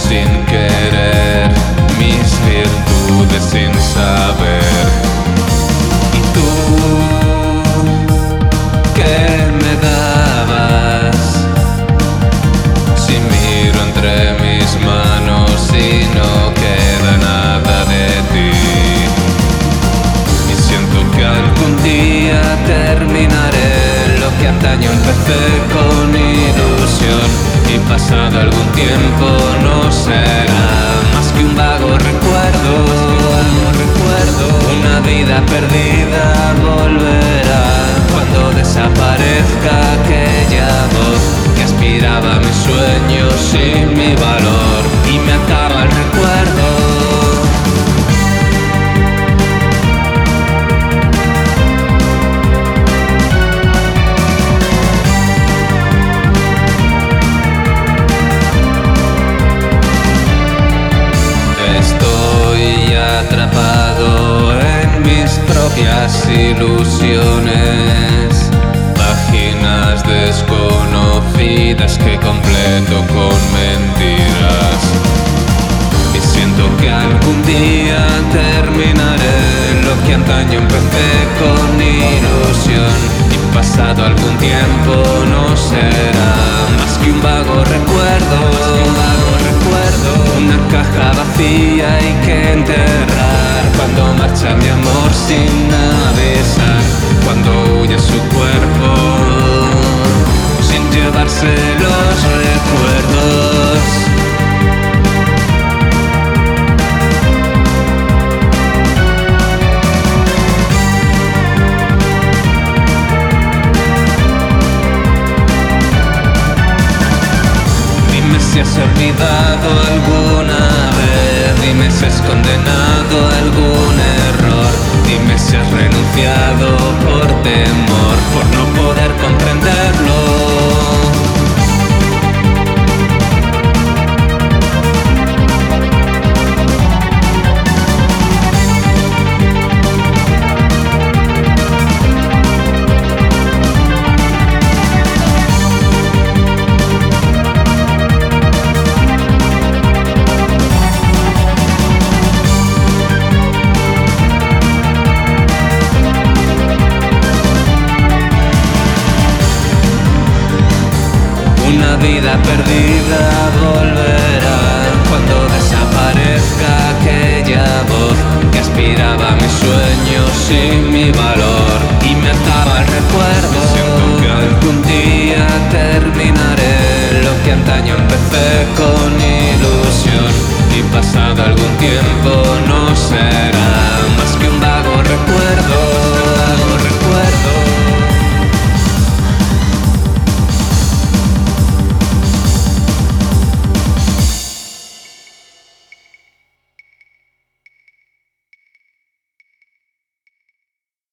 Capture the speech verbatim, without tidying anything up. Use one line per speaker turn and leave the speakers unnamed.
sin querer, mis virtudes sin saber. ¿Y tú qué me dabas? Si miro entre mis manos y no queda nada de ti, y siento que algún día terminaré lo que antaño empecé con ilusión, y pasado algún tiempo no será más que un vago recuerdo. Una vida perdida volverá cuando desaparezca aquella voz que aspiraba a mis sueños y mi valor, y me acaba el recuerdo. Estoy atrapado en mis propias ilusiones, páginas desconocidas que completo con mentiras, y siento que algún día terminaré lo que antaño empecé con ilusión, y pasado algún tiempo no será más que un vago recuerdo. Una caja vacía hay que enterrar cuando marcha mi amor sin avisar, cuando huye su cuerpo sin llevarse los recuerdos. Dime si has olvidado alguna vez, dime si has condenado algún error, dime si has renunciado por temor, por no poder comprenderlo. Una vida perdida volverá cuando desaparezca aquella voz que aspiraba a mis sueños y mi valor.